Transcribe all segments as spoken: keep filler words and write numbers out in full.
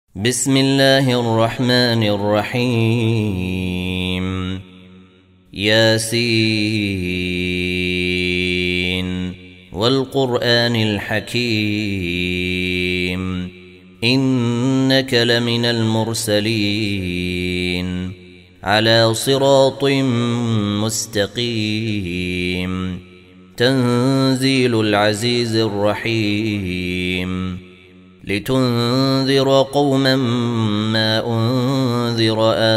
بسم الله الرحمن الرحيم ياسين والقرآن الحكيم إنك لمن المرسلين على صراط مستقيم تنزيل العزيز الرحيم لتنذر قوما ما أنذر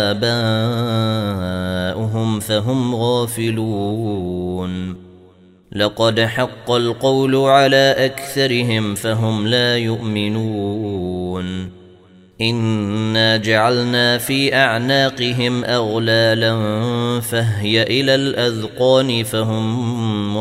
آباؤهم فهم غافلون لقد حق القول على أكثرهم فهم لا يؤمنون إنا جعلنا في أعناقهم أغلالا فهي إلى الأذقان فهم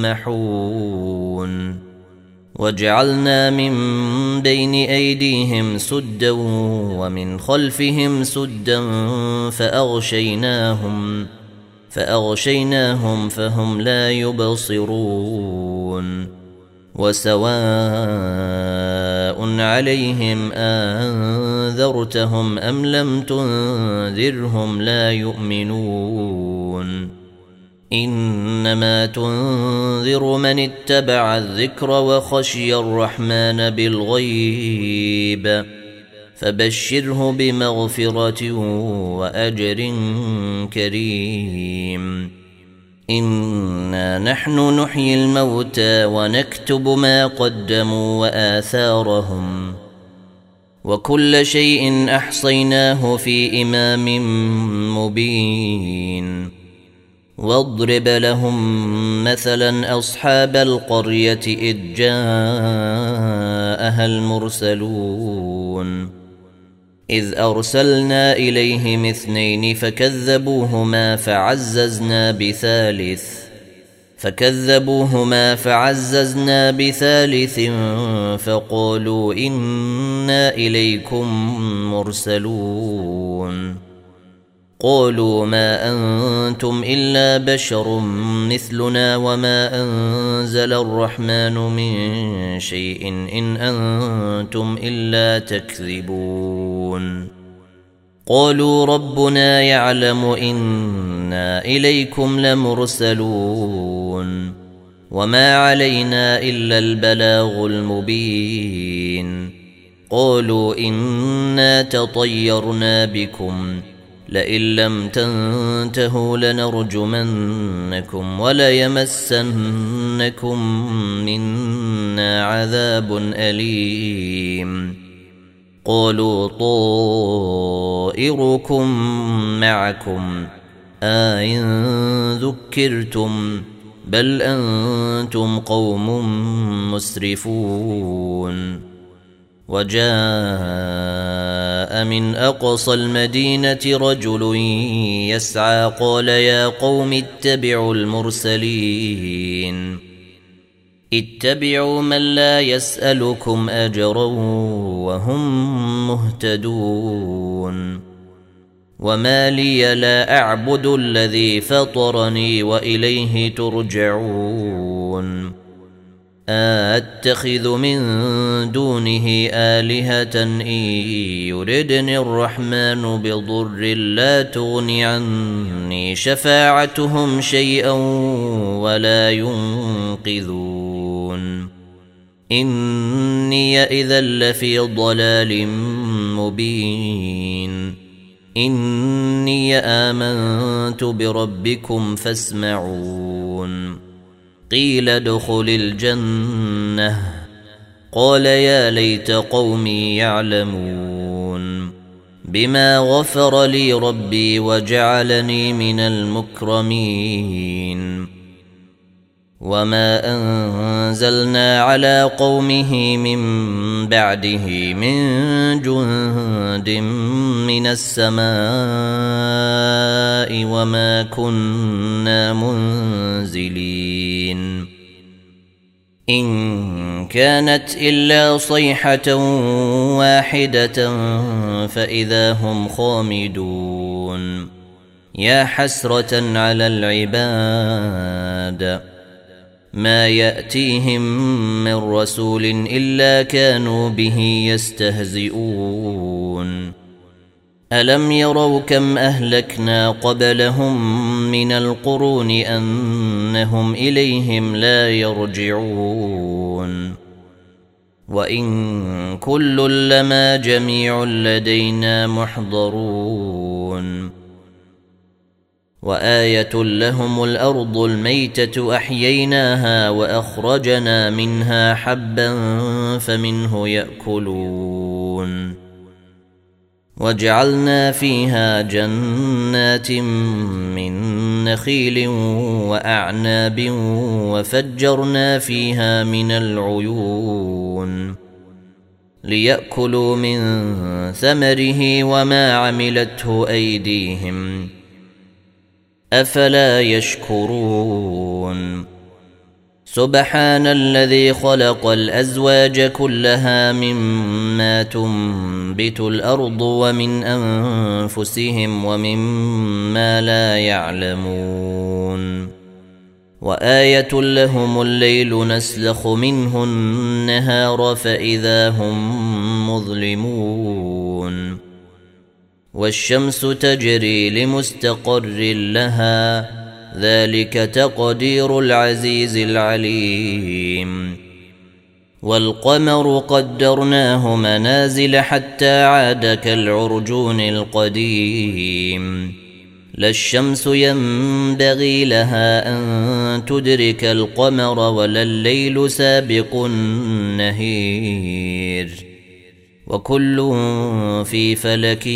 مقمحون وجعلنا من بين أيديهم سدا ومن خلفهم سدا فأغشيناهم فأغشيناهم فهم لا يبصرون وسواء عليهم أنذرتهم أم لم تنذرهم لا يؤمنون إنما تنذر من اتبع الذكر وخشي الرحمن بالغيب فبشره بمغفرة وأجر كريم إنا نحن نحيي الموتى ونكتب ما قدموا وآثارهم وكل شيء أحصيناه في إمام مبين واضرب لهم مثلا أصحاب القرية إذ جاءها المرسلون إذ أرسلنا إليهم اثنين فكذبوهما فعززنا بثالث فكذبوهما فعززنا بثالث فقالوا إنا إليكم مرسلون قالوا ما أنتم إلا بشر مثلنا وما أنزل الرحمن من شيء إن أنتم إلا تكذبون قالوا ربنا يعلم إنا إليكم لمرسلون وما علينا إلا البلاغ المبين قالوا إنا تطيرنا بكم لئن لم تنتهوا لنرجمنكم وليمسنكم منا عذاب أليم قالوا طائركم معكم أئن ذكرتم بل أنتم قوم مسرفون وجاء من أقصى المدينة رجل يسعى قال يا قوم اتبعوا المرسلين اتبعوا من لا يسألكم أجرا وهم مهتدون وما لي لا أعبد الذي فطرني وإليه ترجعون أتخذ من دونه آلهة إن يردني الرحمن بضر لا تغن عني شفاعتهم شيئا ولا ينقذون إني إذا لفي ضلال مبين إني آمنت بربكم فاسمعون قيل ادخل الجنة قال يا ليت قومي يعلمون بما غفر لي ربي وجعلني من المكرمين وما أنزلنا على قومه من بعده من جند من السماء وما كنا منزلين إن كانت إلا صيحة واحدة فإذا هم خامدون يا حسرة على العباد ما يأتيهم من رسول إلا كانوا به يستهزئون ألم يروا كم أهلكنا قبلهم من القرون أنهم إليهم لا يرجعون وإن كل لما جميع لدينا محضرون وآية لهم الأرض الميتة أحييناها وأخرجنا منها حبا فمنه يأكلون وجعلنا فيها جنات من نخيل وأعناب وفجرنا فيها من العيون ليأكلوا من ثمره وما عملته أيديهم أفلا يشكرون سبحان الذي خلق الأزواج كلها مما تنبت الأرض ومن أنفسهم ومما لا يعلمون وآية لهم الليل نسلخ منه النهار فإذا هم مظلمون والشمس تجري لمستقر لها ذلك تقدير العزيز العليم والقمر قدرناه منازل حتى عاد كالعرجون القديم لا الشمس ينبغي لها أن تدرك القمر ولا الليل سابق النهير وكل في فلك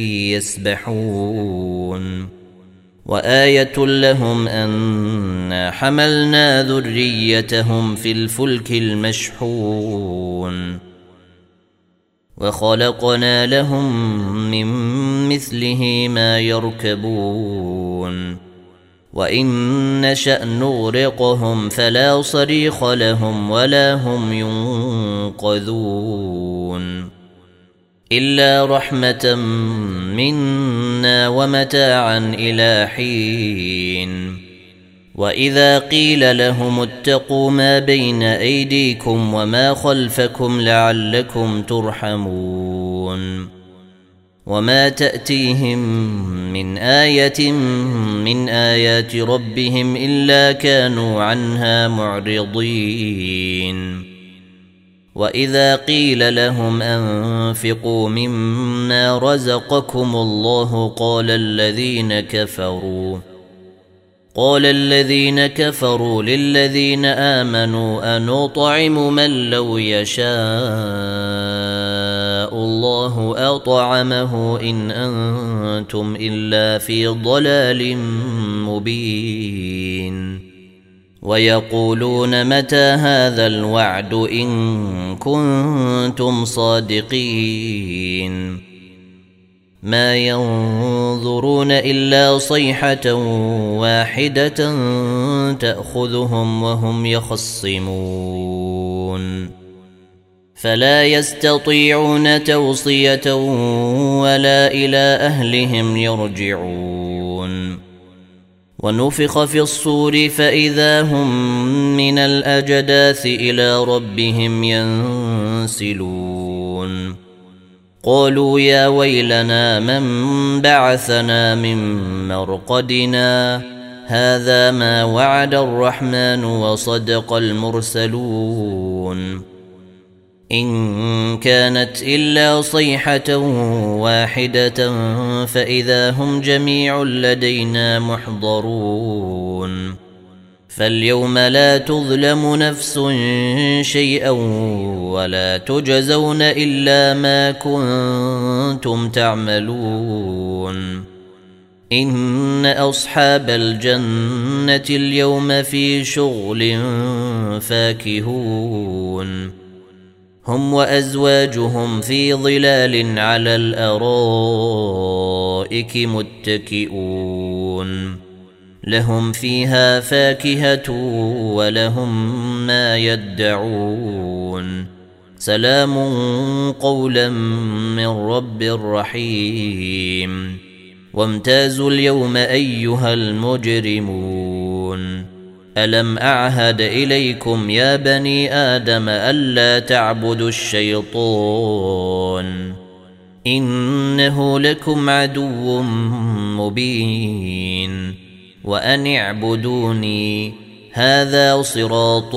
يسبحون وآية لهم أنا حملنا ذريتهم في الفلك المشحون وخلقنا لهم من مثله ما يركبون وإن نشأ نغرقهم فلا صريخ لهم ولا هم ينقذون إلا رحمة منا ومتاعا إلى حين وإذا قيل لهم اتقوا ما بين أيديكم وما خلفكم لعلكم ترحمون وما تأتيهم من آية من آيات ربهم إلا كانوا عنها معرضين وإذا قيل لهم أنفقوا مما رزقكم الله قال الذين كفروا قال الذين كفروا للذين آمنوا أنطعم من لو يشاء الله أطعمه إن أنتم إلا في ضلال مبين ويقولون متى هذا الوعد إن كنتم صادقين ما ينظرون إلا صيحة واحدة تأخذهم وهم يخصمون فلا يستطيعون توصية ولا إلى أهلهم يرجعون ونفخ في الصور فإذا هم من الأجداث إلى ربهم ينسلون قالوا يا ويلنا من بعثنا من مرقدنا هذا ما وعد الرحمن وصدق المرسلون إن كانت إلا صيحة واحدة فإذا هم جميع لدينا محضرون فاليوم لا تظلم نفس شيئا ولا تجزون إلا ما كنتم تعملون إن أصحاب الجنة اليوم في شغل فاكهون هم وأزواجهم في ظلال على الأرائك متكئون لهم فيها فاكهة ولهم ما يدعون سلام قولا من رب رحيم وامتازوا اليوم أيها المجرمون ألم أعهد إليكم يا بني آدم ألا تعبدوا الشيطان إنه لكم عدو مبين وأن اعبدوني هذا صراط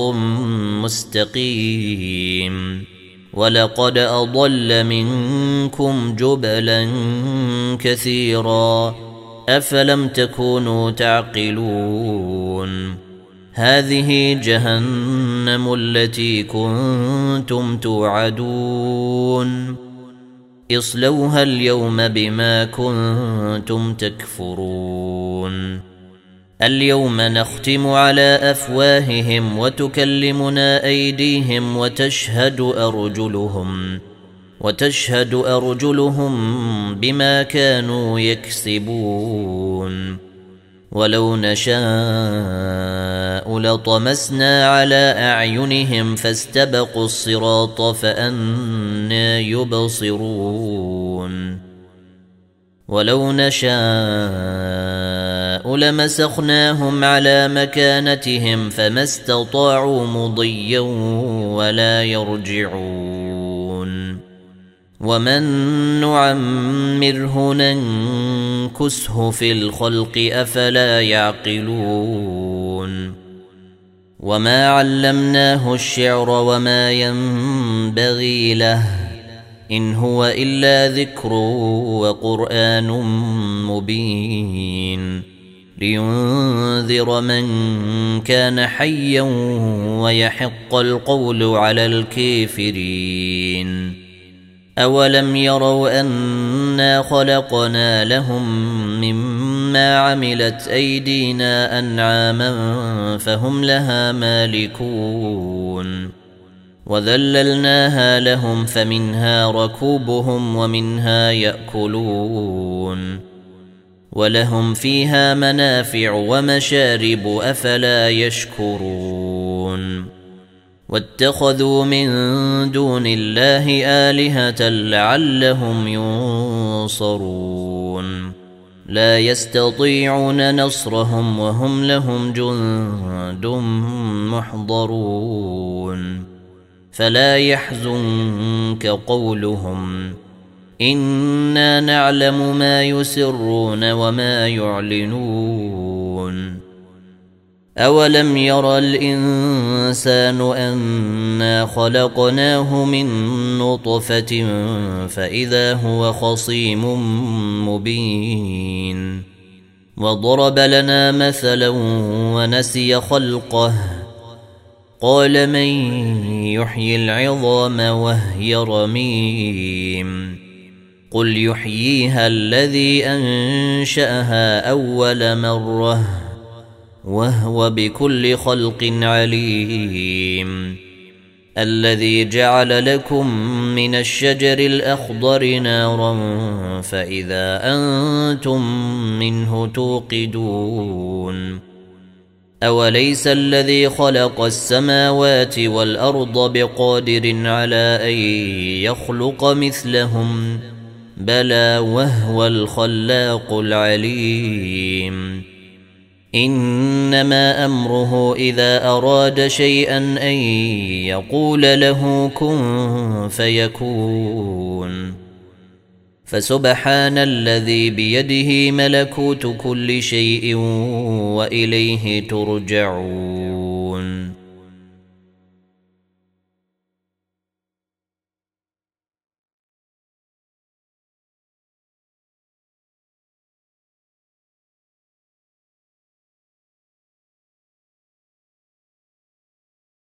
مستقيم ولقد أضل منكم جبلا كثيرا أفلم تكونوا تعقلون هذه جهنم التي كنتم توعدون اصلوها اليوم بما كنتم تكفرون اليوم نختم على أفواههم وتكلمنا أيديهم وتشهد أرجلهم وتشهد أرجلهم بما كانوا يكسبون ولو نشاء لطمسنا على أعينهم فاستبقوا الصراط فأنى يبصرون ولو نشاء لمسخناهم على مكانتهم فما استطاعوا مضيا ولا يرجعون ومن نعمره ننكسه في الخلق أفلا يعقلون وما علمناه الشعر وما ينبغي له إن هو إلا ذكر وقرآن مبين لينذر من كان حيا ويحق القول على الكافرين أولم يروا أنا خلقنا لهم مما عملت أيدينا أنعاما فهم لها مالكون وذللناها لهم فمنها ركوبهم ومنها يأكلون ولهم فيها منافع ومشارب أفلا يشكرون واتخذوا من دون الله آلهة لعلهم ينصرون لا يستطيعون نصرهم وهم لهم جند محضرون فلا يحزنك قولهم إنا نعلم ما يسرون وما يعلنون أولم يرى الإنسان أنا خلقناه من نطفة فإذا هو خصيم مبين وضرب لنا مثلا ونسي خلقه قال من يحيي العظام وهي رميم قل يحييها الذي أنشأها أول مرة وهو بكل خلق عليم الذي جعل لكم من الشجر الأخضر نارا فإذا أنتم منه توقدون أوليس الذي خلق السماوات والأرض بقادر على أن يخلق مثلهم بلى وهو الخلاق العليم إنما أمره إذا أراد شيئا أن يقول له كن فيكون فسبحان الذي بيده ملكوت كل شيء وإليه ترجعون